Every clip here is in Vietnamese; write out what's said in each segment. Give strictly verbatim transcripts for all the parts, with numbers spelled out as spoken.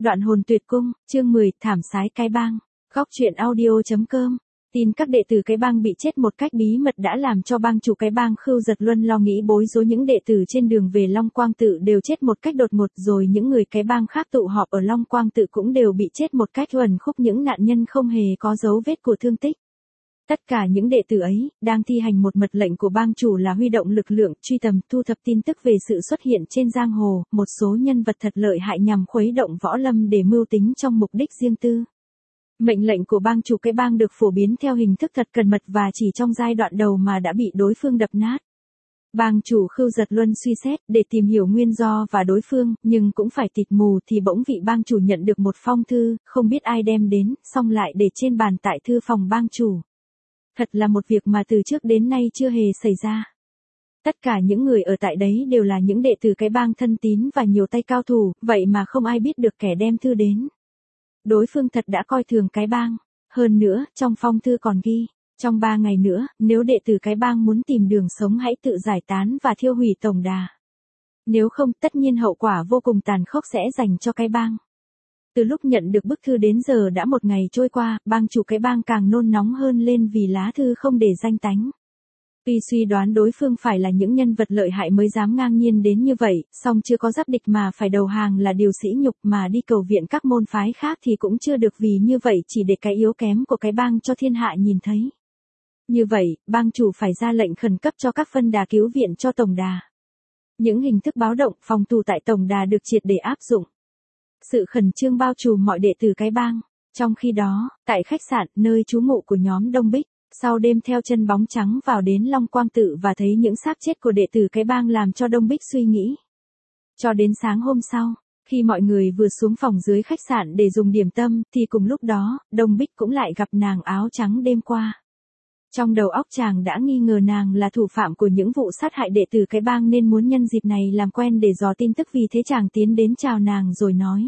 Đoạn hồn tuyệt cung, chương mười, thảm sái cái bang. Góc truyện audio.com. Tin các đệ tử cái bang bị chết một cách bí mật đã làm cho bang chủ cái bang Khưu Giật Luân lo nghĩ bối rối, những đệ tử trên đường về Long Quang Tự đều chết một cách đột ngột, rồi những người cái bang khác tụ họp ở Long Quang Tự cũng đều bị chết một cách uẩn khúc, những nạn nhân không hề có dấu vết của thương tích. Tất cả những đệ tử ấy, đang thi hành một mật lệnh của bang chủ là huy động lực lượng, truy tầm, thu thập tin tức về sự xuất hiện trên giang hồ, một số nhân vật thật lợi hại nhằm khuấy động võ lâm để mưu tính trong mục đích riêng tư. Mệnh lệnh của bang chủ cái bang được phổ biến theo hình thức thật cẩn mật và chỉ trong giai đoạn đầu mà đã bị đối phương đập nát. Bang chủ Khưu Giật Luân suy xét để tìm hiểu nguyên do và đối phương, nhưng cũng phải tịt mù thì bỗng vị bang chủ nhận được một phong thư, không biết ai đem đến, xong lại để trên bàn tại thư phòng bang chủ. Thật là một việc mà từ trước đến nay chưa hề xảy ra. Tất cả những người ở tại đấy đều là những đệ tử cái bang thân tín và nhiều tay cao thủ, vậy mà không ai biết được kẻ đem thư đến. Đối phương thật đã coi thường cái bang. Hơn nữa, trong phong thư còn ghi, trong ba ngày nữa, nếu đệ tử cái bang muốn tìm đường sống hãy tự giải tán và thiêu hủy tổng đà. Nếu không, tất nhiên hậu quả vô cùng tàn khốc sẽ dành cho cái bang. Từ lúc nhận được bức thư đến giờ đã một ngày trôi qua, bang chủ cái bang càng nôn nóng hơn lên vì lá thư không để danh tánh. Tuy suy đoán đối phương phải là những nhân vật lợi hại mới dám ngang nhiên đến như vậy, song chưa có giáp địch mà phải đầu hàng là điều sỉ nhục, mà đi cầu viện các môn phái khác thì cũng chưa được, vì như vậy chỉ để cái yếu kém của cái bang cho thiên hạ nhìn thấy. Như vậy, bang chủ phải ra lệnh khẩn cấp cho các phân đà cứu viện cho tổng đà. Những hình thức báo động, phòng thủ tại tổng đà được triệt để áp dụng. Sự khẩn trương bao trùm mọi đệ tử cái bang. Trong khi đó, tại khách sạn, nơi trú ngụ của nhóm Đông Bích, sau đêm theo chân bóng trắng vào đến Long Quang Tự và thấy những xác chết của đệ tử cái bang làm cho Đông Bích suy nghĩ. Cho đến sáng hôm sau, khi mọi người vừa xuống phòng dưới khách sạn để dùng điểm tâm, thì cùng lúc đó, Đông Bích cũng lại gặp nàng áo trắng đêm qua. Trong đầu óc chàng đã nghi ngờ nàng là thủ phạm của những vụ sát hại đệ tử cái bang nên muốn nhân dịp này làm quen để dò tin tức, vì thế chàng tiến đến chào nàng rồi nói.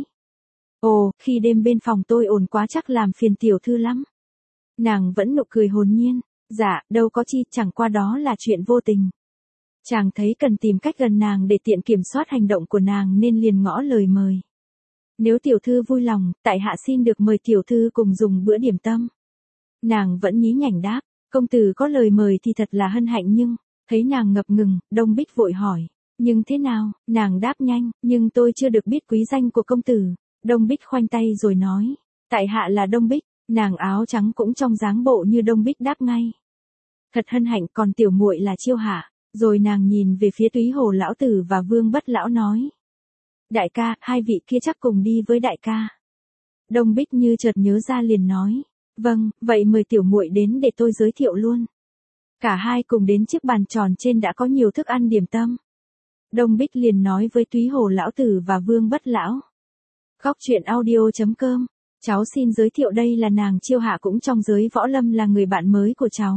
Ồ, khi đêm bên phòng tôi ồn quá chắc làm phiền tiểu thư lắm. Nàng vẫn nụ cười hồn nhiên. Dạ, đâu có chi, chẳng qua đó là chuyện vô tình. Chàng thấy cần tìm cách gần nàng để tiện kiểm soát hành động của nàng nên liền ngỏ lời mời. Nếu tiểu thư vui lòng, tại hạ xin được mời tiểu thư cùng dùng bữa điểm tâm. Nàng vẫn nhí nhảnh đáp. Công tử có lời mời thì thật là hân hạnh, nhưng, thấy nàng ngập ngừng, Đông Bích vội hỏi, nhưng thế nào, nàng đáp nhanh, nhưng tôi chưa được biết quý danh của công tử. Đông Bích khoanh tay rồi nói, tại hạ là Đông Bích. Nàng áo trắng cũng trong dáng bộ như Đông Bích đáp ngay. Thật hân hạnh, còn tiểu muội là Chiêu Hạ. Rồi nàng nhìn về phía Túy Hồ lão tử và Vương Bất lão nói, đại ca, hai vị kia chắc cùng đi với đại ca. Đông Bích như chợt nhớ ra liền nói, vâng, vậy mời tiểu muội đến để tôi giới thiệu luôn. Cả hai cùng đến chiếc bàn tròn trên đã có nhiều thức ăn điểm tâm. Đông Bích liền nói với Túy Hồ lão tử và Vương Bất lão. Góc truyện audio.com. Cháu xin giới thiệu đây là nàng Chiêu Hạ, cũng trong giới võ lâm là người bạn mới của cháu.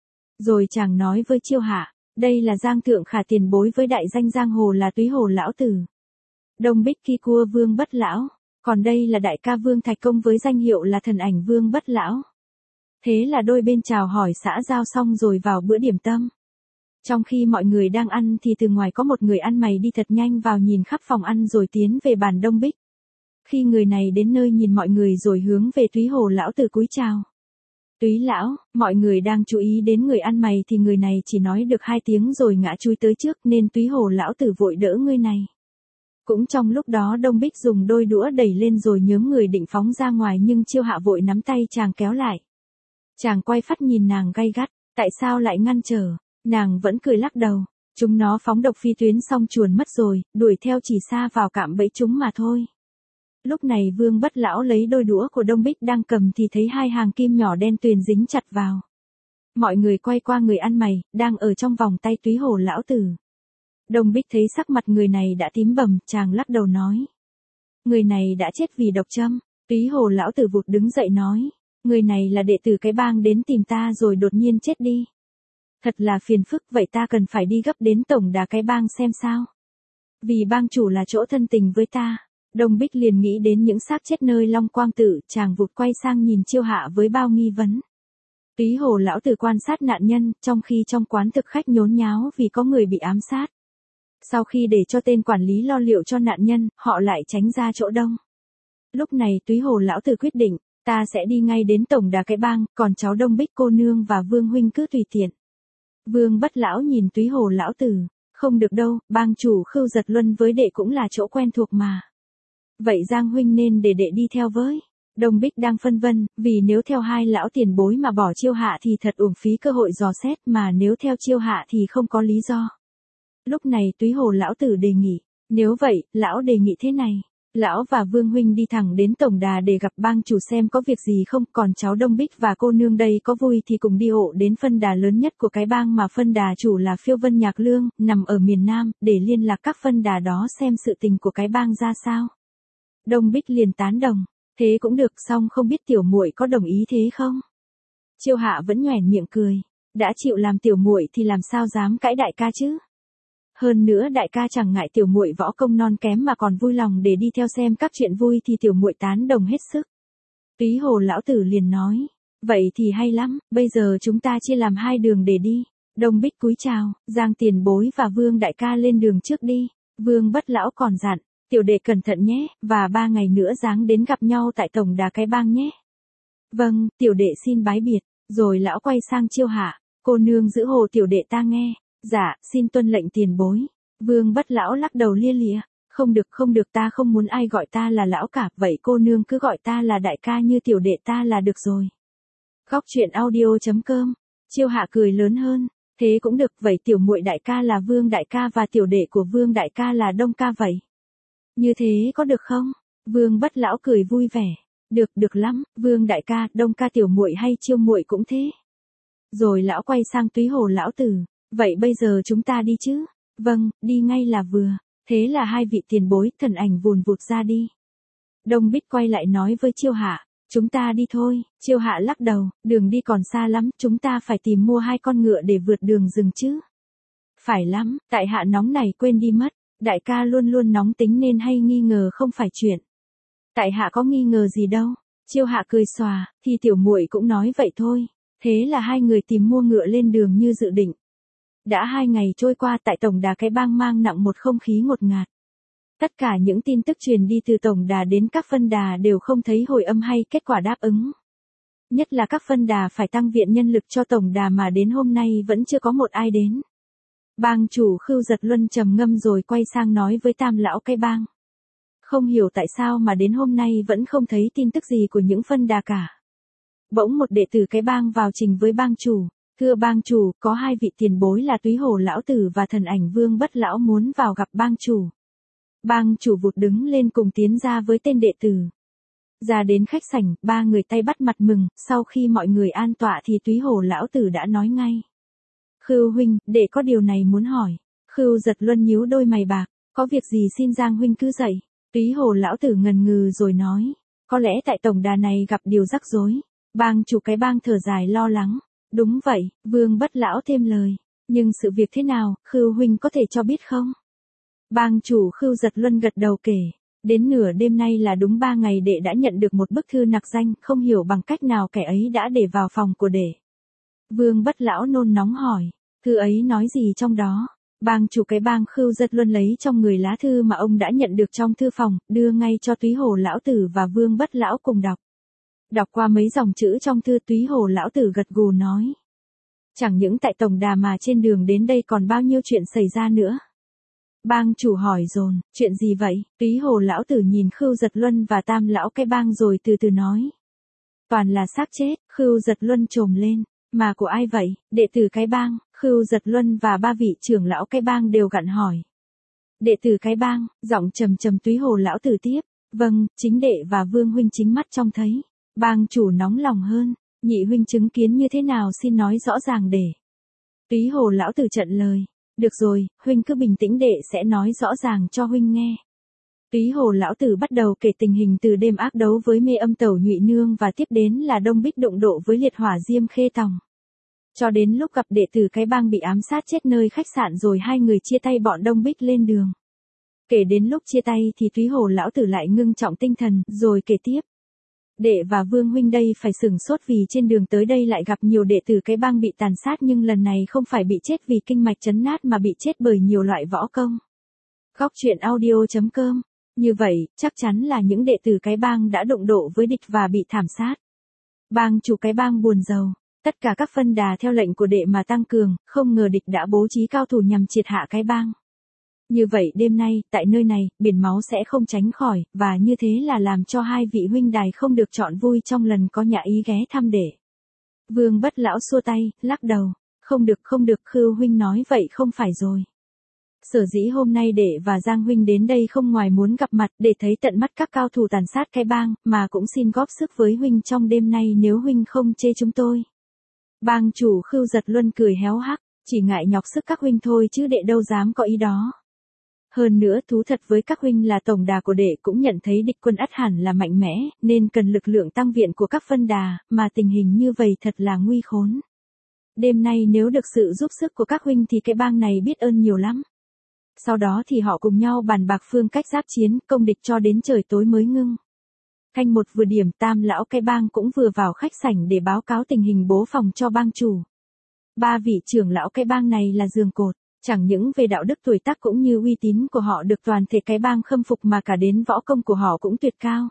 Rồi chàng nói với Chiêu Hạ, đây là Giang Thượng Khả tiền bối với đại danh giang hồ là Túy Hồ lão tử. Đông Bích ki cua Vương Bất lão. Còn đây là đại ca Vương Thạch Công với danh hiệu là Thần Ảnh Vương Bất lão. Thế là đôi bên chào hỏi xã giao xong rồi vào bữa điểm tâm. Trong khi mọi người đang ăn thì từ ngoài có một người ăn mày đi thật nhanh vào nhìn khắp phòng ăn rồi tiến về bàn Đông Bích. Khi người này đến nơi nhìn mọi người rồi hướng về Túy Hồ lão tử cúi chào. Túy lão, mọi người đang chú ý đến người ăn mày thì người này chỉ nói được hai tiếng rồi ngã chui tới trước nên Túy Hồ lão tử vội đỡ người này. Cũng trong lúc đó Đông Bích dùng đôi đũa đẩy lên rồi nhớm người định phóng ra ngoài, nhưng Chiêu Hạ vội nắm tay chàng kéo lại. Chàng quay phát nhìn nàng gay gắt, tại sao lại ngăn trở? Nàng vẫn cười lắc đầu, chúng nó phóng độc phi tuyến xong chuồn mất rồi, đuổi theo chỉ xa vào cạm bẫy chúng mà thôi. Lúc này Vương Bất lão lấy đôi đũa của Đông Bích đang cầm thì thấy hai hàng kim nhỏ đen tuyền dính chặt vào. Mọi người quay qua người ăn mày, đang ở trong vòng tay Túy Hồ lão tử. Đông Bích thấy sắc mặt người này đã tím bầm, chàng lắc đầu nói. Người này đã chết vì độc châm. Túy Hồ lão tử vụt đứng dậy nói. Người này là đệ tử cái bang đến tìm ta rồi đột nhiên chết đi. Thật là phiền phức, vậy ta cần phải đi gấp đến tổng đà cái bang xem sao. Vì bang chủ là chỗ thân tình với ta. Đông Bích liền nghĩ đến những xác chết nơi Long Quang Tự, chàng vụt quay sang nhìn Chiêu Hạ với bao nghi vấn. Túy Hồ lão tử quan sát nạn nhân, trong khi trong quán thực khách nhốn nháo vì có người bị ám sát. Sau khi để cho tên quản lý lo liệu cho nạn nhân, họ lại tránh ra chỗ đông. Lúc này Túy Hồ lão tử quyết định, ta sẽ đi ngay đến tổng đà cái bang, còn cháu Đông Bích cô nương và Vương huynh cứ tùy tiện. Vương Bất lão nhìn Túy Hồ lão tử, không được đâu, bang chủ Khưu Giật Luân với đệ cũng là chỗ quen thuộc mà. Vậy Giang huynh nên để đệ đi theo với. Đông Bích đang phân vân, vì nếu theo hai lão tiền bối mà bỏ Chiêu Hạ thì thật uổng phí cơ hội dò xét, mà nếu theo Chiêu Hạ thì không có lý do. Lúc này Túy Hồ lão tử đề nghị, nếu vậy, lão đề nghị thế này. Lão và Vương huynh đi thẳng đến tổng đà để gặp bang chủ xem có việc gì không, còn cháu Đông Bích và cô nương đây có vui thì cùng đi hộ đến phân đà lớn nhất của cái bang mà phân đà chủ là Phiêu Vân Nhạc Lương, nằm ở miền Nam, để liên lạc các phân đà đó xem sự tình của cái bang ra sao. Đông Bích liền tán đồng, thế cũng được, song không biết tiểu muội có đồng ý thế không? Chiêu Hạ vẫn nhoẻn miệng cười, đã chịu làm tiểu muội thì làm sao dám cãi đại ca chứ? Hơn nữa đại ca chẳng ngại tiểu muội võ công non kém mà còn vui lòng để đi theo xem các chuyện vui thì tiểu muội tán đồng hết sức. Túy Hồ lão tử liền nói, vậy thì hay lắm, bây giờ chúng ta chia làm hai đường để đi. Đông Bích cúi chào, Giang tiền bối và Vương đại ca lên đường trước đi. Vương Bất lão còn dặn, tiểu đệ cẩn thận nhé, và ba ngày nữa dáng đến gặp nhau tại tổng đà cái bang nhé. Vâng, tiểu đệ xin bái biệt. Rồi lão quay sang Chiêu Hạ, cô nương giữ hồ tiểu đệ ta nghe. Dạ, xin tuân lệnh tiền bối. Vương Bất lão lắc đầu lia lịa, không được không được, ta không muốn ai gọi ta là lão cả, vậy cô nương cứ gọi ta là đại ca như tiểu đệ ta là được rồi. Góc truyện audio chấm com. Chiêu Hạ cười lớn hơn, thế cũng được, vậy tiểu muội đại ca là Vương đại ca và tiểu đệ của Vương đại ca là Đông ca vậy. Như thế có được không? Vương Bất lão cười vui vẻ, được được lắm, Vương đại ca, Đông ca tiểu muội hay Chiêu muội cũng thế. Rồi lão quay sang Túy Hồ lão tử, vậy bây giờ chúng ta đi chứ? Vâng, đi ngay là vừa. Thế là hai vị tiền bối thần ảnh vùn vụt ra đi. Đông Bích quay lại nói với Chiêu Hạ, chúng ta đi thôi. Chiêu Hạ lắc đầu, đường đi còn xa lắm, chúng ta phải tìm mua hai con ngựa để vượt đường rừng chứ. Phải lắm, tại hạ nóng này quên đi mất, đại ca luôn luôn nóng tính nên hay nghi ngờ không phải chuyện. Tại hạ có nghi ngờ gì đâu. Chiêu Hạ cười xòa, thì tiểu muội cũng nói vậy thôi. Thế là hai người tìm mua ngựa lên đường như dự định. Đã hai ngày trôi qua tại tổng đà cái bang mang nặng một không khí ngột ngạt. Tất cả những tin tức truyền đi từ tổng đà đến các phân đà đều không thấy hồi âm hay kết quả đáp ứng. Nhất là các phân đà phải tăng viện nhân lực cho tổng đà mà đến hôm nay vẫn chưa có một ai đến. Bang chủ Khưu Giật Luân trầm ngâm rồi quay sang nói với tam lão cái bang. Không hiểu tại sao mà đến hôm nay vẫn không thấy tin tức gì của những phân đà cả. Bỗng một đệ tử cái bang vào trình với bang chủ. Thưa bang chủ, có hai vị tiền bối là Túy Hồ lão tử và thần ảnh Vương Bất lão muốn vào gặp bang chủ. Bang chủ vụt đứng lên cùng tiến ra với tên đệ tử. Ra đến khách sảnh, ba người tay bắt mặt mừng, sau khi mọi người an tọa thì Túy Hồ lão tử đã nói ngay. Khưu huynh, đệ có điều này muốn hỏi. Khưu Giật Luân nhíu đôi mày bạc, có việc gì xin Giang huynh cứ dậy. Túy Hồ lão tử ngần ngừ rồi nói, có lẽ tại tổng đà này gặp điều rắc rối. Bang chủ cái bang thở dài lo lắng. Đúng vậy, Vương Bất lão thêm lời, nhưng sự việc thế nào, Khưu huynh có thể cho biết không? Bang chủ Khưu Giật Luân gật đầu kể, đến nửa đêm nay là đúng ba ngày đệ đã nhận được một bức thư nặc danh, không hiểu bằng cách nào kẻ ấy đã để vào phòng của đệ. Vương Bất lão nôn nóng hỏi, thư ấy nói gì trong đó? Bang chủ cái bang Khưu Giật Luân lấy trong người lá thư mà ông đã nhận được trong thư phòng, đưa ngay cho Túy Hồ lão tử và Vương Bất lão cùng đọc. Đọc qua mấy dòng chữ trong thư, Túy Hồ lão tử gật gù nói. Chẳng những tại tổng đà mà trên đường đến đây còn bao nhiêu chuyện xảy ra nữa. Bang chủ hỏi dồn, chuyện gì vậy? Túy Hồ lão tử nhìn Khưu Giật Luân và tam lão cái bang rồi từ từ nói. Toàn là xác chết. Khưu Giật Luân trồm lên, mà của ai vậy? Đệ tử cái bang. Khưu Giật Luân và ba vị trưởng lão cái bang đều gặn hỏi. Đệ tử cái bang, giọng trầm trầm. Túy Hồ lão tử tiếp, vâng, chính đệ và Vương huynh chính mắt trông thấy. Bang chủ nóng lòng hơn, nhị huynh chứng kiến như thế nào xin nói rõ ràng để. Túy Hồ lão tử trận lời, được rồi, huynh cứ bình tĩnh, đệ sẽ nói rõ ràng cho huynh nghe. Túy Hồ lão tử bắt đầu kể tình hình từ đêm ác đấu với Mê Âm Tẩu Nhụy Nương và tiếp đến là Đông Bích đụng độ với Liệt Hỏa Diêm Khê Tòng. Cho đến lúc gặp đệ tử cái bang bị ám sát chết nơi khách sạn rồi hai người chia tay bọn Đông Bích lên đường. Kể đến lúc chia tay thì Túy Hồ lão tử lại ngưng trọng tinh thần rồi kể tiếp. Đệ và Vương huynh đây phải sửng sốt vì trên đường tới đây lại gặp nhiều đệ tử cái bang bị tàn sát, nhưng lần này không phải bị chết vì kinh mạch chấn nát mà bị chết bởi nhiều loại võ công. Góc truyện audio chấm com Như vậy, chắc chắn là những đệ tử cái bang đã đụng độ với địch và bị thảm sát. Bang chủ cái bang buồn rầu. Tất cả các phân đà theo lệnh của đệ mà tăng cường, không ngờ địch đã bố trí cao thủ nhằm triệt hạ cái bang. Như vậy đêm nay, tại nơi này, biển máu sẽ không tránh khỏi, và như thế là làm cho hai vị huynh đài không được chọn vui trong lần có nhà ý ghé thăm đệ. Vương Bất Lão xua tay, lắc đầu. Không được không được, Khưu huynh nói vậy không phải rồi. Sở dĩ hôm nay đệ và Giang huynh đến đây không ngoài muốn gặp mặt để thấy tận mắt các cao thủ tàn sát cái bang, mà cũng xin góp sức với huynh trong đêm nay nếu huynh không chê chúng tôi. Bang chủ Khưu Giật Luân cười héo hắc, chỉ ngại nhọc sức các huynh thôi chứ đệ đâu dám có ý đó. Hơn nữa thú thật với các huynh là tổng đà của đệ cũng nhận thấy địch quân ắt hẳn là mạnh mẽ, nên cần lực lượng tăng viện của các phân đà, mà tình hình như vậy thật là nguy khốn. Đêm nay nếu được sự giúp sức của các huynh thì cái bang này biết ơn nhiều lắm. Sau đó thì họ cùng nhau bàn bạc phương cách giáp chiến, công địch cho đến trời tối mới ngưng. Canh một vừa điểm, Tam lão cái bang cũng vừa vào khách sảnh để báo cáo tình hình bố phòng cho bang chủ. Ba vị trưởng lão cái bang này là giường cột, chẳng những về đạo đức tuổi tác cũng như uy tín của họ được toàn thể cái bang khâm phục mà cả đến võ công của họ cũng tuyệt cao.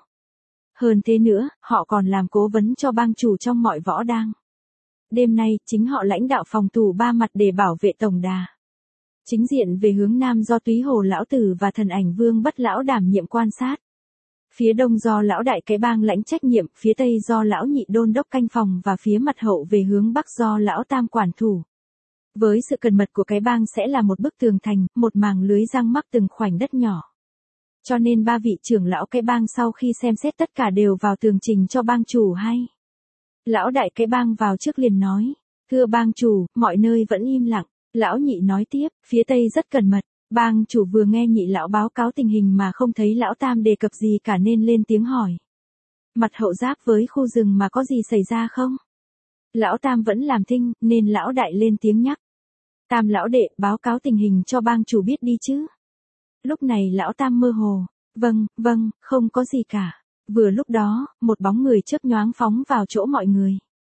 Hơn thế nữa, họ còn làm cố vấn cho bang chủ trong mọi võ đang. Đêm nay, chính họ lãnh đạo phòng thủ ba mặt để bảo vệ tổng đà. Chính diện về hướng nam do Túy Hồ lão tử và Thần Ảnh Vương Bất lão đảm nhiệm quan sát. Phía đông do lão đại cái bang lãnh trách nhiệm, phía tây do lão nhị đôn đốc canh phòng và phía mặt hậu về hướng bắc do lão tam quản thủ. Với sự cẩn mật của cái bang sẽ là một bức tường thành, một màng lưới răng mắc từng khoảnh đất nhỏ. Cho nên ba vị trưởng lão cái bang sau khi xem xét tất cả đều vào tường trình cho bang chủ hay. Lão đại cái bang vào trước liền nói, thưa bang chủ, mọi nơi vẫn im lặng. Lão nhị nói tiếp, phía tây rất cẩn mật. Bang chủ vừa nghe nhị lão báo cáo tình hình mà không thấy lão tam đề cập gì cả nên lên tiếng hỏi. Mặt hậu giáp với khu rừng mà có gì xảy ra không? Lão tam vẫn làm thinh, nên lão đại lên tiếng nhắc. Tam lão đệ báo cáo tình hình cho bang chủ biết đi chứ. Lúc này lão tam mơ hồ, vâng, vâng, không có gì cả. Vừa lúc đó, một bóng người chớp nhoáng phóng vào chỗ mọi người.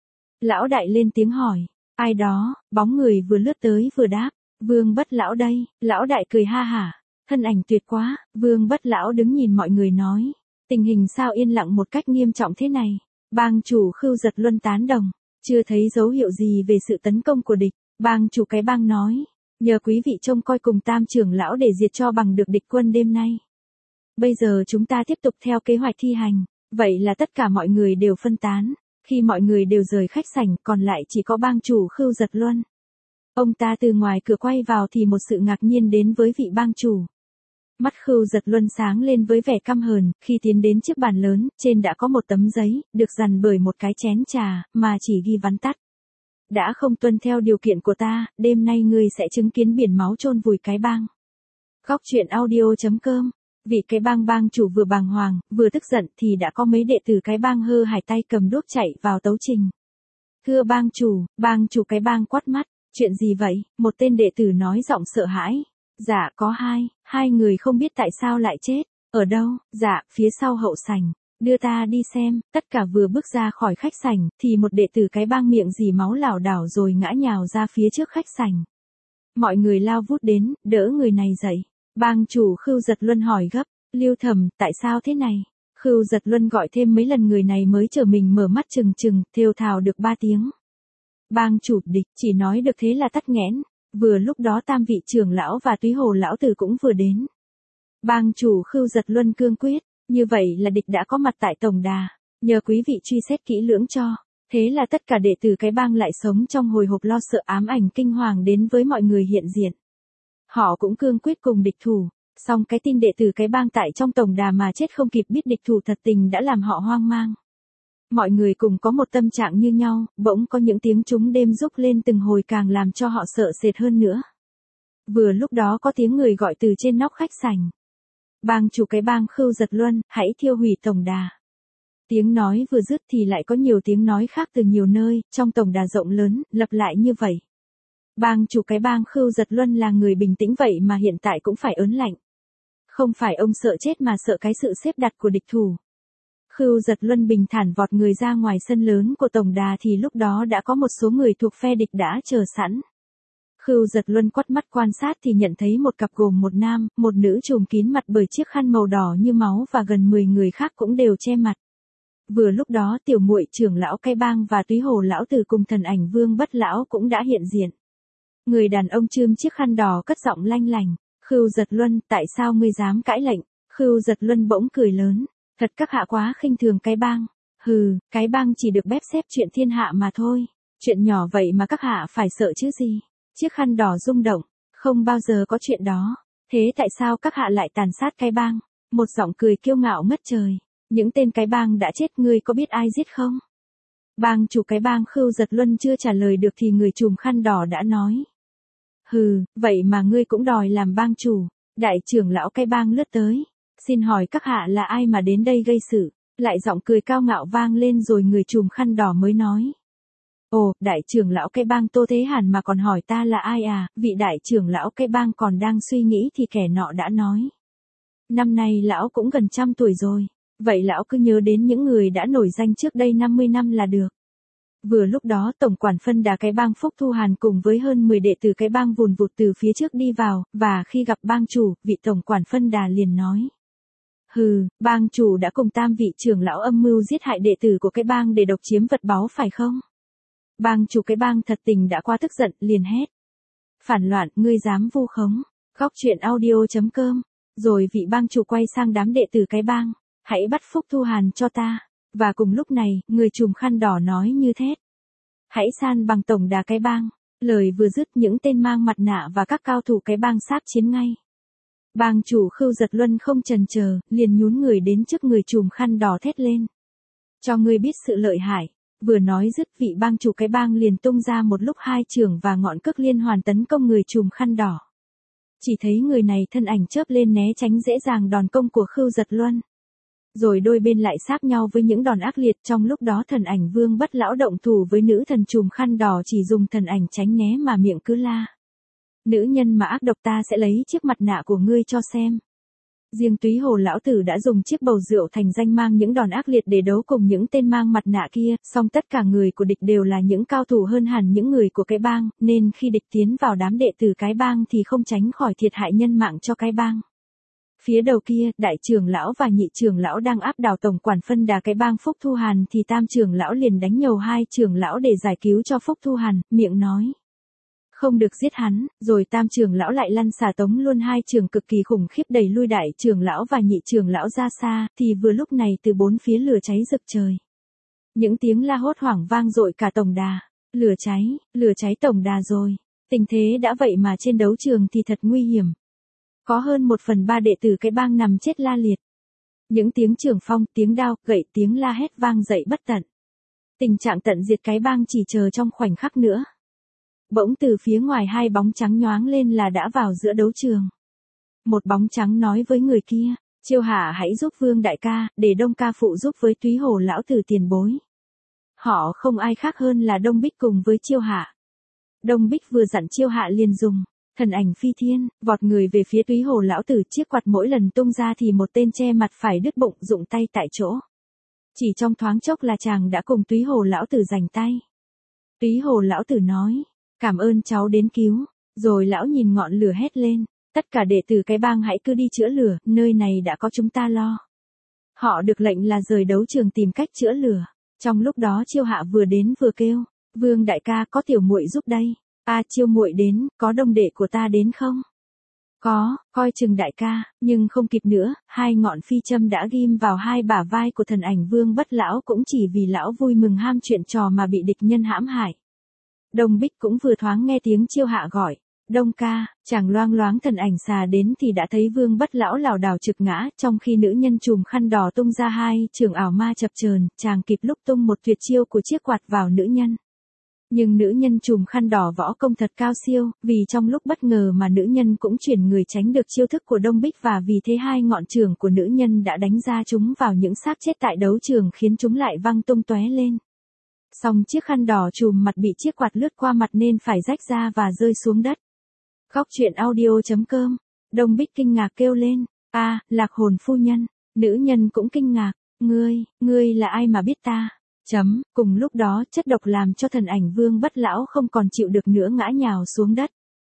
Lão đại lên tiếng hỏi. Ai đó, bóng người vừa lướt tới vừa đáp, Vương Bất lão đây. Lão đại cười ha hả, thân ảnh tuyệt quá. Vương Bất lão đứng nhìn mọi người nói, tình hình sao yên lặng một cách nghiêm trọng thế này. Bang chủ Khưu Giật Luân tán đồng, chưa thấy dấu hiệu gì về sự tấn công của địch. Bang chủ cái bang nói, nhờ quý vị trông coi cùng tam trưởng lão để diệt cho bằng được địch quân đêm nay. Bây giờ chúng ta tiếp tục theo kế hoạch thi hành. Vậy là tất cả mọi người đều phân tán. Khi mọi người đều rời khách sảnh, còn lại chỉ có bang chủ Khưu Giật Luân. Ông ta từ ngoài cửa quay vào thì một sự ngạc nhiên đến với vị bang chủ. Mắt Khưu Giật Luân sáng lên với vẻ căm hờn, khi tiến đến chiếc bàn lớn, trên đã có một tấm giấy, được dằn bởi một cái chén trà, mà chỉ ghi vắn tắt. Đã không tuân theo điều kiện của ta, đêm nay ngươi sẽ chứng kiến biển máu chôn vùi cái bang. Góc truyện audio chấm com. Vị cái bang bang chủ vừa bàng hoàng, vừa tức giận thì đã có mấy đệ tử cái bang hơ hải tay cầm đuốc chạy vào tấu trình. Thưa bang chủ, bang chủ cái bang quát mắt, chuyện gì vậy? Một tên đệ tử nói giọng sợ hãi. Dạ có hai, hai người không biết tại sao lại chết. Ở đâu? Dạ, phía sau hậu sảnh. Đưa ta đi xem. Tất cả vừa bước ra khỏi khách sảnh, thì một đệ tử cái bang miệng dì máu lảo đảo rồi ngã nhào ra phía trước khách sảnh. Mọi người lao vút đến, đỡ người này dậy. Bang chủ Khưu Giật Luân hỏi gấp, Lưu Thẩm, tại sao thế này? Khưu Giật Luân gọi thêm mấy lần người này mới trở mình mở mắt trừng trừng, thều thào được ba tiếng. Bang chủ địch, chỉ nói được thế là tắt nghẽn. Vừa lúc đó tam vị trưởng lão và Túy Hồ lão tử cũng vừa đến. Bang chủ Khưu Giật Luân cương quyết, như vậy là địch đã có mặt tại tổng đà, nhờ quý vị truy xét kỹ lưỡng cho. Thế là tất cả đệ tử cái bang lại sống trong hồi hộp lo sợ, ám ảnh kinh hoàng đến với mọi người hiện diện. Họ cũng cương quyết cùng địch thủ, song cái tin đệ tử cái bang tại trong tổng đà mà chết không kịp biết địch thủ thật tình đã làm họ hoang mang. Mọi người cùng có một tâm trạng như nhau, bỗng có những tiếng trúng đêm rúc lên từng hồi càng làm cho họ sợ sệt hơn nữa. Vừa lúc đó có tiếng người gọi từ trên nóc khách sảnh. Bang chủ cái bang Khưu Giật Luân, hãy thiêu hủy tổng đà. Tiếng nói vừa dứt thì lại có nhiều tiếng nói khác từ nhiều nơi, trong tổng đà rộng lớn, lặp lại như vậy. Bang chủ cái bang Khưu Giật Luân là người bình tĩnh vậy mà hiện tại cũng phải ớn lạnh. Không phải ông sợ chết mà sợ cái sự xếp đặt của địch thủ. Khưu Giật Luân bình thản vọt người ra ngoài sân lớn của tổng đà thì lúc đó đã có một số người thuộc phe địch đã chờ sẵn. Khưu Giật Luân quắt mắt quan sát thì nhận thấy một cặp gồm một nam, một nữ trùm kín mặt bởi chiếc khăn màu đỏ như máu và gần mười người khác cũng đều che mặt. Vừa lúc đó tiểu muội trưởng lão Cái Bang và Túy Hồ lão tử cùng thần ảnh Vương Bất lão cũng đã hiện diện. Người đàn ông chươm chiếc khăn đỏ cất giọng lanh lành, "Khưu Giật Luân, tại sao ngươi dám cãi lệnh?" Khưu Giật Luân bỗng cười lớn, "Thật các hạ quá khinh thường Cái Bang. Hừ, Cái Bang chỉ được bép xếp chuyện thiên hạ mà thôi, chuyện nhỏ vậy mà các hạ phải sợ chứ gì?" Chiếc khăn đỏ rung động, "Không bao giờ có chuyện đó, thế tại sao các hạ lại tàn sát Cái Bang?" Một giọng cười kiêu ngạo ngất trời, "Những tên Cái Bang đã chết ngươi có biết ai giết không?" Bang chủ Cái Bang Khưu Giật Luân chưa trả lời được thì người trùm khăn đỏ đã nói, "Hừ, vậy mà ngươi cũng đòi làm bang chủ?" Đại trưởng lão Cái Bang lướt tới, "Xin hỏi các hạ là ai mà đến đây gây sự?" Lại giọng cười cao ngạo vang lên rồi người trùm khăn đỏ mới nói, "Ồ, đại trưởng lão Cái Bang Tô Thế Hàn mà còn hỏi ta là ai à?" Vị đại trưởng lão Cái Bang còn đang suy nghĩ thì kẻ nọ đã nói, "Năm nay lão cũng gần trăm tuổi rồi, vậy lão cứ nhớ đến những người đã nổi danh trước đây năm mươi năm là được." Vừa lúc đó tổng quản phân đà Cái Bang Phúc Thu Hàn cùng với hơn mười đệ tử Cái Bang vùn vụt từ phía trước đi vào, và khi gặp bang chủ, vị tổng quản phân đà liền nói, "Hừ, bang chủ đã cùng tam vị trưởng lão âm mưu giết hại đệ tử của Cái Bang để độc chiếm vật báu phải không?" Bang chủ Cái Bang thật tình đã quá tức giận, liền hét, "Phản loạn, ngươi dám vu khống." Góc truyện audio.com. Rồi vị bang chủ quay sang đám đệ tử Cái Bang, "Hãy bắt Phúc Thu Hàn cho ta." Và cùng lúc này, người trùm khăn đỏ nói như thét, "Hãy san bằng tổng đà Cái Bang." Lời vừa dứt những tên mang mặt nạ và các cao thủ Cái Bang sáp chiến ngay. Bang chủ Khưu Giật Luân không chần chờ, liền nhún người đến trước người trùm khăn đỏ thét lên, "Cho ngươi biết sự lợi hại." Vừa nói dứt vị bang chủ Cái Bang liền tung ra một lúc hai chưởng và ngọn cước liên hoàn tấn công người trùm khăn đỏ. Chỉ thấy người này thân ảnh chớp lên né tránh dễ dàng đòn công của Khưu Giật Luân. Rồi đôi bên lại sát nhau với những đòn ác liệt. Trong lúc đó thần ảnh Vương Bất lão động thủ với nữ thần trùm khăn đỏ chỉ dùng thần ảnh tránh né mà miệng cứ la, "Nữ nhân mà ác độc, ta sẽ lấy chiếc mặt nạ của ngươi cho xem." Riêng Túy Hồ lão tử đã dùng chiếc bầu rượu thành danh mang những đòn ác liệt để đấu cùng những tên mang mặt nạ kia, song tất cả người của địch đều là những cao thủ hơn hẳn những người của Cái Bang, nên khi địch tiến vào đám đệ tử Cái Bang thì không tránh khỏi thiệt hại nhân mạng cho Cái Bang. Phía đầu kia, đại trưởng lão và nhị trưởng lão đang áp đảo tổng quản phân đà Cái Bang Phúc Thu Hàn thì tam trưởng lão liền đánh nhầu hai trưởng lão để giải cứu cho Phúc Thu Hàn, miệng nói, "Không được giết hắn." Rồi tam trưởng lão lại lăn xả tống luôn hai trường cực kỳ khủng khiếp đẩy lui đại trưởng lão và nhị trưởng lão ra xa, thì vừa lúc này từ bốn phía lửa cháy rực trời. Những tiếng la hốt hoảng vang dội cả tổng đà, "Lửa cháy, lửa cháy tổng đà rồi." Tình thế đã vậy mà trên đấu trường thì thật nguy hiểm. Có hơn một phần ba đệ tử Cái Bang nằm chết la liệt. Những tiếng trường phong, tiếng đao, gậy, tiếng la hét vang dậy bất tận. Tình trạng tận diệt Cái Bang chỉ chờ trong khoảnh khắc nữa. Bỗng từ phía ngoài hai bóng trắng nhoáng lên là đã vào giữa đấu trường. Một bóng trắng nói với người kia, "Chiêu Hạ hãy giúp Vương đại ca, để Đông ca phụ giúp với Túy Hồ lão tử tiền bối." Họ không ai khác hơn là Đông Bích cùng với Chiêu Hạ. Đông Bích vừa dặn Chiêu Hạ liền dùng thần ảnh phi thiên, vọt người về phía Túy Hồ lão tử, chiếc quạt mỗi lần tung ra thì một tên che mặt phải đứt bụng rụng tay tại chỗ. Chỉ trong thoáng chốc là chàng đã cùng Túy Hồ lão tử giành tay. Túy Hồ lão tử nói, "Cảm ơn cháu đến cứu." Rồi lão nhìn ngọn lửa hét lên, "Tất cả đệ tử Cái Bang hãy cứ đi chữa lửa, nơi này đã có chúng ta lo." Họ được lệnh là rời đấu trường tìm cách chữa lửa. Trong lúc đó Chiêu Hạ vừa đến vừa kêu, "Vương đại ca, có tiểu muội giúp đây." "A à, Chiêu muội đến, có Đông đệ của ta đến không?" "Có, coi chừng đại ca." Nhưng không kịp nữa, hai ngọn phi châm đã ghim vào hai bả vai của thần ảnh Vương Bất lão cũng chỉ vì lão vui mừng ham chuyện trò mà bị địch nhân hãm hại. Đông Bích cũng vừa thoáng nghe tiếng Chiêu Hạ gọi, "Đông ca." Chàng loang loáng thần ảnh xà đến thì đã thấy Vương Bất lão lảo đảo trực ngã, trong khi nữ nhân trùm khăn đỏ tung ra hai trường ảo ma chập chờn, chàng kịp lúc tung một tuyệt chiêu của chiếc quạt vào nữ nhân. Nhưng nữ nhân trùm khăn đỏ võ công thật cao siêu, vì trong lúc bất ngờ mà nữ nhân cũng chuyển người tránh được chiêu thức của Đông Bích, và vì thế hai ngọn trường của nữ nhân đã đánh ra chúng vào những xác chết tại đấu trường khiến chúng lại văng tung tóe lên. Song chiếc khăn đỏ trùm mặt bị chiếc quạt lướt qua mặt nên phải rách ra và rơi xuống đất. Góc truyện audio.com. Đông Bích kinh ngạc kêu lên, "A, Lạc Hồn phu nhân." Nữ nhân cũng kinh ngạc, "Ngươi, ngươi là ai mà biết ta?" Chấm, cùng lúc đó chất độc làm cho thần ảnh Vương Bất lão không còn chịu được nữa ngã nhào xuống đất.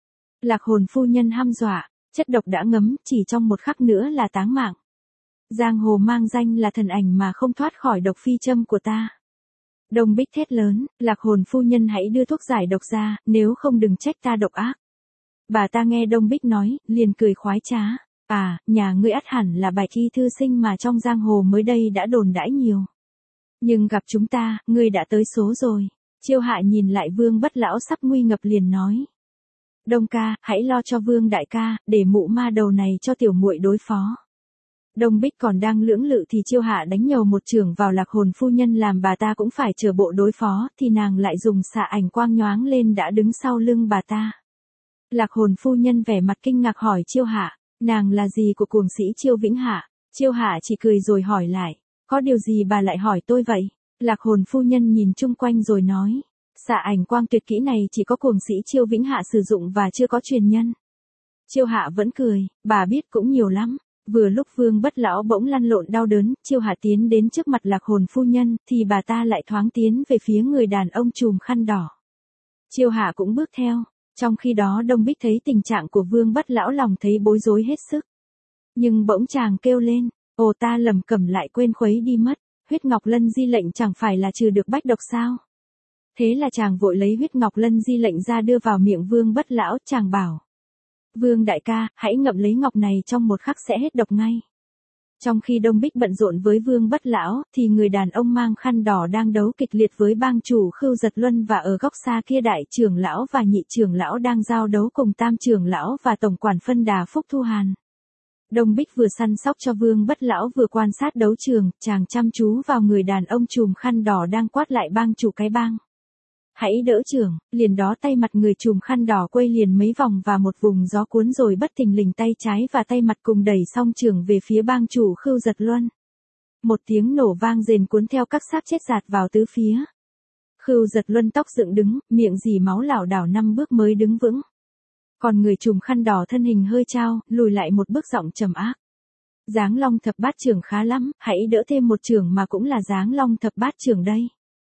Lạc hồn phu nhân hăm dọa, chất độc đã ngấm, chỉ trong một khắc nữa là táng mạng. Giang hồ mang danh là thần ảnh mà không thoát khỏi độc phi châm của ta. Đông Bích thét lớn, Lạc hồn phu nhân hãy đưa thuốc giải độc ra, nếu không đừng trách ta độc ác. Bà ta nghe Đông Bích nói, liền cười khoái trá. À, nhà ngươi ắt hẳn là Bạch Y thư sinh mà trong giang hồ mới đây đã đồn đãi nhiều. Nhưng gặp chúng ta, ngươi đã tới số rồi. Chiêu Hạ nhìn lại Vương Bất Lão sắp nguy ngập liền nói. Đông ca, hãy lo cho Vương đại ca, để mụ ma đầu này cho tiểu muội đối phó. Đông Bích còn đang lưỡng lự thì Chiêu Hạ đánh nhầu một chưởng vào Lạc hồn phu nhân làm bà ta cũng phải chờ bộ đối phó, thì nàng lại dùng xạ ảnh quang nhoáng lên đã đứng sau lưng bà ta. Lạc hồn phu nhân vẻ mặt kinh ngạc hỏi Chiêu Hạ, nàng là gì của cuồng sĩ Chiêu Vĩnh Hạ? Chiêu Hạ chỉ cười rồi hỏi lại, có điều gì bà lại hỏi tôi vậy? Lạc hồn phu nhân nhìn chung quanh rồi nói, xạ ảnh quang tuyệt kỹ này chỉ có cuồng sĩ Chiêu Vĩnh Hạ sử dụng và chưa có truyền nhân. Chiêu Hạ vẫn cười, bà biết cũng nhiều lắm. Vừa lúc Vương Bất Lão bỗng lăn lộn đau đớn, Chiêu Hạ tiến đến trước mặt Lạc hồn phu nhân, thì bà ta lại thoáng tiến về phía người đàn ông trùm khăn đỏ. Chiêu Hạ cũng bước theo, trong khi đó Đông Bích thấy tình trạng của Vương Bất Lão lòng thấy bối rối hết sức. Nhưng bỗng chàng kêu lên, ồ ta lầm cẩm lại quên khuấy đi mất, huyết ngọc lân di lệnh chẳng phải là trừ được bách độc sao? Thế là chàng vội lấy huyết ngọc lân di lệnh ra đưa vào miệng Vương Bất Lão, chàng bảo. Vương đại ca, hãy ngậm lấy ngọc này trong một khắc sẽ hết độc ngay. Trong khi Đông Bích bận rộn với Vương Bất Lão, thì người đàn ông mang khăn đỏ đang đấu kịch liệt với bang chủ Khưu Giật Luân và ở góc xa kia đại trưởng lão và nhị trưởng lão đang giao đấu cùng tam trưởng lão và tổng quản phân đà Phúc Thu Hàn. Đông Bích vừa săn sóc cho Vương Bất Lão vừa quan sát đấu trường, chàng chăm chú vào người đàn ông trùm khăn đỏ đang quát lại bang chủ cái bang. Hãy đỡ trưởng, liền đó tay mặt người trùm khăn đỏ quay liền mấy vòng và một vùng gió cuốn rồi bất thình lình tay trái và tay mặt cùng đẩy song trưởng về phía bang chủ Khưu Giật Luân. Một tiếng nổ vang rền cuốn theo các xác chết giạt vào tứ phía. Khưu Giật Luân tóc dựng đứng, miệng dì máu lảo đảo năm bước mới đứng vững. Còn người trùm khăn đỏ thân hình hơi trao, lùi lại một bước giọng trầm ác. Giáng Long thập bát trưởng khá lắm, hãy đỡ thêm một trưởng mà cũng là Giáng Long thập bát trưởng đây.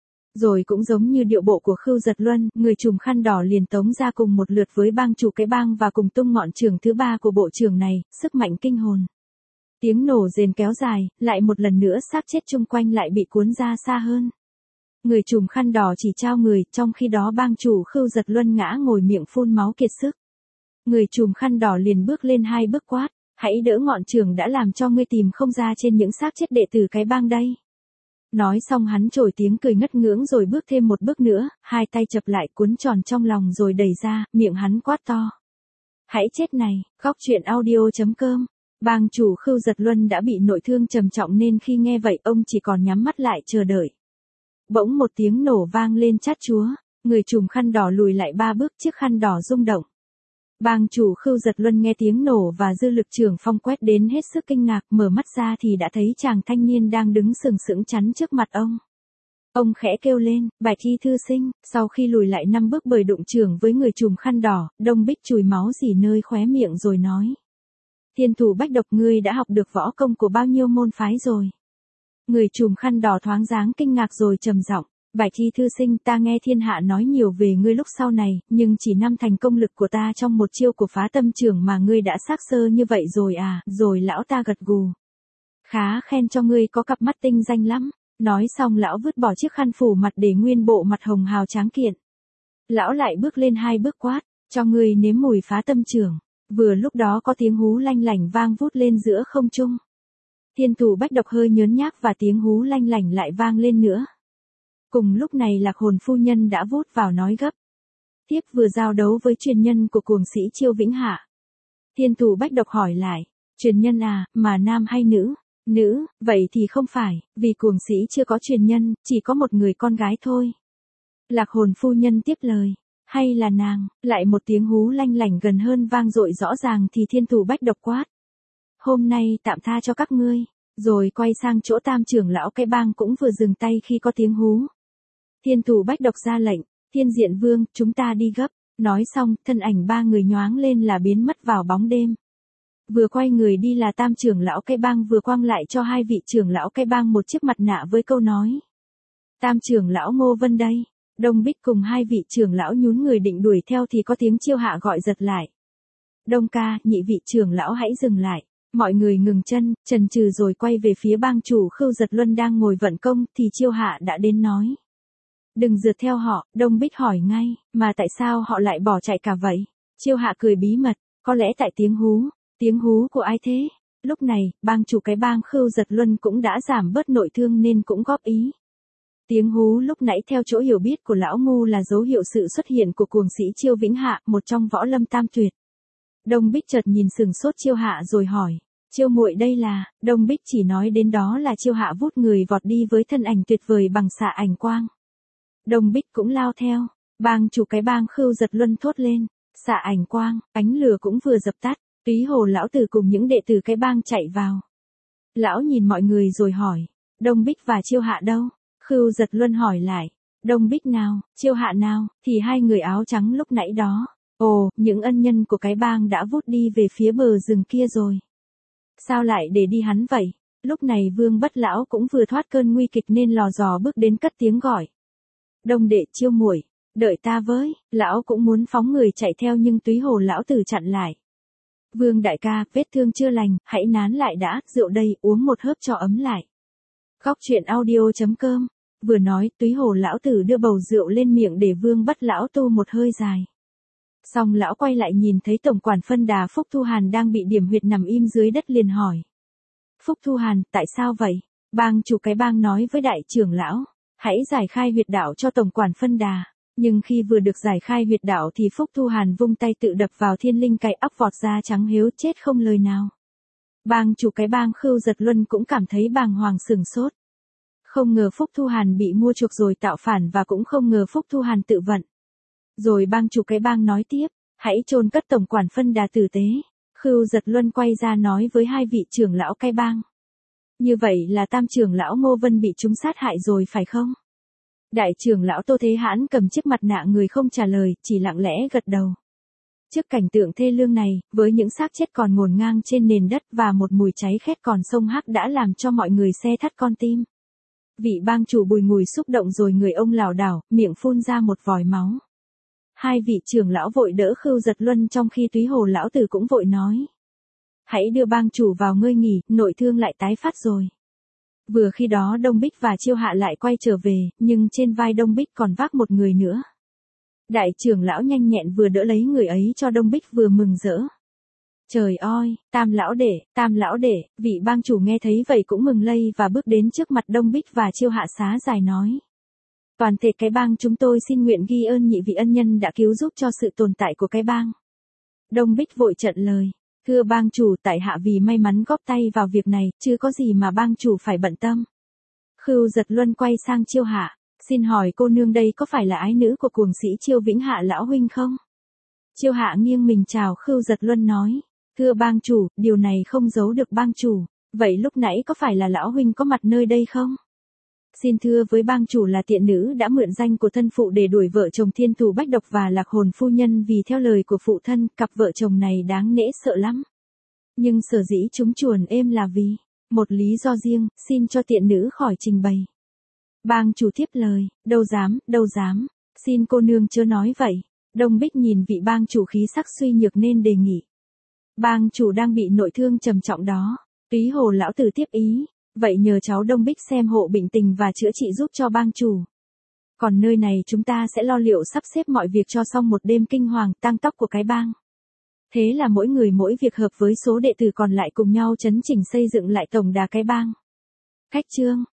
Rồi cũng giống như điệu bộ của Khưu Giật Luân, người trùm khăn đỏ liền tống ra cùng một lượt với bang chủ cái bang và cùng tung ngọn trường thứ ba của bộ trưởng này, sức mạnh kinh hồn. Tiếng nổ rền kéo dài, lại một lần nữa xác chết chung quanh lại bị cuốn ra xa hơn. Người trùm khăn đỏ chỉ trao người, trong khi đó bang chủ Khưu Giật Luân ngã ngồi miệng phun máu kiệt sức. Người trùm khăn đỏ liền bước lên hai bước quát, hãy đỡ ngọn trường đã làm cho ngươi tìm không ra trên những xác chết đệ tử cái bang đây. Nói xong hắn trổi tiếng cười ngất ngưỡng rồi bước thêm một bước nữa, hai tay chập lại cuốn tròn trong lòng rồi đẩy ra, miệng hắn quát to. Hãy chết này, khóc chuyện audio chấm com. Bang chủ Khưu Giật Luân đã bị nội thương trầm trọng nên khi nghe vậy ông chỉ còn nhắm mắt lại chờ đợi. Bỗng một tiếng nổ vang lên chát chúa, người trùm khăn đỏ lùi lại ba bước chiếc khăn đỏ rung động. Bang chủ Khưu Giật Luân nghe tiếng nổ và dư lực trường phong quét đến hết sức kinh ngạc, mở mắt ra thì đã thấy chàng thanh niên đang đứng sừng sững chắn trước mặt ông. Ông khẽ kêu lên, Bạch Y thư sinh, sau khi lùi lại năm bước bởi đụng trường với người trùm khăn đỏ, Đông Bích chùi máu dì nơi khóe miệng rồi nói. Thiên thủ bách độc ngươi đã học được võ công của bao nhiêu môn phái rồi? Người trùm khăn đỏ thoáng dáng kinh ngạc rồi trầm giọng. Bạch Y thư sinh, ta nghe thiên hạ nói nhiều về ngươi lúc sau này, nhưng chỉ năm thành công lực của ta trong một chiêu của phá tâm trưởng mà ngươi đã xác sơ như vậy rồi à, rồi lão ta gật gù. Khá khen cho ngươi có cặp mắt tinh danh lắm, nói xong lão vứt bỏ chiếc khăn phủ mặt để nguyên bộ mặt hồng hào tráng kiện. Lão lại bước lên hai bước quát, cho ngươi nếm mùi phá tâm trưởng, vừa lúc đó có tiếng hú lanh lảnh vang vút lên giữa không trung. Thiên thủ bách độc hơi nhớn nhác và tiếng hú lanh lảnh lại vang lên nữa. Cùng lúc này Lạc hồn phu nhân đã vút vào nói gấp. Tiếp vừa giao đấu với truyền nhân của cuồng sĩ Chiêu Vĩnh Hạ. Thiên thủ bách độc hỏi lại, truyền nhân à, mà nam hay nữ? Nữ, vậy thì không phải, vì cuồng sĩ chưa có truyền nhân, chỉ có một người con gái thôi. Lạc hồn phu nhân tiếp lời, hay là nàng, lại một tiếng hú lanh lảnh gần hơn vang dội rõ ràng thì thiên thủ bách độc quát. Hôm nay tạm tha cho các ngươi, rồi quay sang chỗ tam trưởng lão cái bang cũng vừa dừng tay khi có tiếng hú. Thiên thủ bách độc ra lệnh, Thiên Diện Vương, chúng ta đi gấp, nói xong, thân ảnh ba người nhoáng lên là biến mất vào bóng đêm. Vừa quay người đi là tam trưởng lão cái bang vừa quăng lại cho hai vị trưởng lão cái bang một chiếc mặt nạ với câu nói. Tam trưởng lão Ngô Vân đây. Đông Bích cùng hai vị trưởng lão nhún người định đuổi theo thì có tiếng Chiêu Hạ gọi giật lại. Đông ca, nhị vị trưởng lão hãy dừng lại. Mọi người ngừng chân, chần chừ rồi quay về phía bang chủ Khưu Giật Luân đang ngồi vận công thì Chiêu Hạ đã đến nói. Đừng rượt theo họ, Đông Bích hỏi ngay, mà tại sao họ lại bỏ chạy cả vậy? Chiêu Hạ cười bí mật, có lẽ tại tiếng hú, tiếng hú của ai thế? Lúc này, bang chủ cái bang Khưu Giật Luân cũng đã giảm bớt nội thương nên cũng góp ý. Tiếng hú lúc nãy theo chỗ hiểu biết của lão ngu là dấu hiệu sự xuất hiện của cuồng sĩ Chiêu Vĩnh Hạ, một trong võ lâm tam tuyệt. Đông Bích chợt nhìn sừng sốt Chiêu Hạ rồi hỏi, Chiêu muội đây là? Đông Bích chỉ nói đến đó là Chiêu Hạ vút người vọt đi với thân ảnh tuyệt vời bằng xạ ảnh quang. Đông Bích cũng lao theo, bang chủ cái bang Khưu Giật Luân thốt lên, xạ ảnh quang, ánh lửa cũng vừa dập tắt, Túy Hồ lão tử cùng những đệ tử cái bang chạy vào. Lão nhìn mọi người rồi hỏi, Đông Bích và Chiêu Hạ đâu? Khưu Giật Luân hỏi lại, Đông Bích nào, Chiêu Hạ nào, thì hai người áo trắng lúc nãy đó. Ồ, những ân nhân của cái bang đã vút đi về phía bờ rừng kia rồi. Sao lại để đi hắn vậy? Lúc này Vương Bất lão cũng vừa thoát cơn nguy kịch nên lò dò bước đến cất tiếng gọi. Đông đệ Chiêu muội, đợi ta với, lão cũng muốn phóng người chạy theo nhưng Túy Hồ lão tử chặn lại. Vương đại ca, vết thương chưa lành, hãy nán lại đã, rượu đây, uống một hớp cho ấm lại. Góc truyện audio chấm com. Vừa nói, Túy Hồ lão tử đưa bầu rượu lên miệng để Vương Bất lão tu một hơi dài. Xong lão quay lại nhìn thấy tổng quản phân đà Phúc Thu Hàn đang bị điểm huyệt nằm im dưới đất liền hỏi. Phúc Thu Hàn, tại sao vậy? Bang chủ cái bang nói với đại trưởng lão, hãy giải khai huyệt đạo cho tổng quản phân đà. Nhưng khi vừa được giải khai huyệt đạo thì Phúc Thu Hàn vung tay tự đập vào thiên linh cái óc vọt ra trắng hếu chết không lời nào. Bang chủ cái bang Khưu Giật Luân cũng cảm thấy bàng hoàng sừng sốt. Không ngờ Phúc Thu Hàn bị mua chuộc rồi tạo phản và cũng không ngờ Phúc Thu Hàn tự vận. Rồi bang chủ cái bang nói tiếp, hãy chôn cất tổng quản phân đà tử tế. Khưu Giật Luân quay ra nói với hai vị trưởng lão cái bang. Như vậy là tam trưởng lão Ngô Vân bị chúng sát hại rồi phải không? Đại trưởng lão Tô Thế Hãn cầm chiếc mặt nạ người không trả lời, chỉ lặng lẽ gật đầu. Trước cảnh tượng thê lương này, với những xác chết còn ngổn ngang trên nền đất và một mùi cháy khét còn sông hắc đã làm cho mọi người se thắt con tim. Vị bang chủ bùi ngùi xúc động rồi người ông lảo đảo, miệng phun ra một vòi máu. Hai vị trưởng lão vội đỡ Khưu Giật Luân trong khi Túy Hồ lão tử cũng vội nói. Hãy đưa bang chủ vào ngơi nghỉ, nội thương lại tái phát rồi. Vừa khi đó Đông Bích và Chiêu Hạ lại quay trở về, nhưng trên vai Đông Bích còn vác một người nữa. Đại trưởng lão nhanh nhẹn vừa đỡ lấy người ấy cho Đông Bích vừa mừng rỡ. Trời ơi, tam lão đệ, tam lão đệ, vị bang chủ nghe thấy vậy cũng mừng lây và bước đến trước mặt Đông Bích và Chiêu Hạ xá dài nói. Toàn thể cái bang chúng tôi xin nguyện ghi ơn nhị vị ân nhân đã cứu giúp cho sự tồn tại của cái bang. Đông Bích vội trận lời. Thưa bang chủ, tại hạ vì may mắn góp tay vào việc này, chứ có gì mà bang chủ phải bận tâm. Khưu Giật Luân quay sang Chiêu Hạ, xin hỏi cô nương đây có phải là ái nữ của cuồng sĩ Chiêu Vĩnh Hạ lão huynh không? Chiêu Hạ nghiêng mình chào Khưu Giật Luân nói, thưa bang chủ, điều này không giấu được bang chủ, vậy lúc nãy có phải là lão huynh có mặt nơi đây không? Xin thưa với bang chủ là tiện nữ đã mượn danh của thân phụ để đuổi vợ chồng Thiên Tù Bách Độc và Lạc Hồn phu nhân vì theo lời của phụ thân, cặp vợ chồng này đáng nể sợ lắm. Nhưng sở dĩ chúng chuồn êm là vì một lý do riêng, xin cho tiện nữ khỏi trình bày. Bang chủ tiếp lời, đâu dám, đâu dám, xin cô nương chớ nói vậy. Đông Bích nhìn vị bang chủ khí sắc suy nhược nên đề nghị. Bang chủ đang bị nội thương trầm trọng đó. Túy Hồ lão tử tiếp ý. Vậy nhờ cháu Đông Bích xem hộ bệnh tình và chữa trị giúp cho bang chủ. Còn nơi này chúng ta sẽ lo liệu sắp xếp mọi việc cho xong một đêm kinh hoàng tang tóc của cái bang. Thế là mỗi người mỗi việc hợp với số đệ tử còn lại cùng nhau chấn chỉnh xây dựng lại tổng đà cái bang. Khách chương.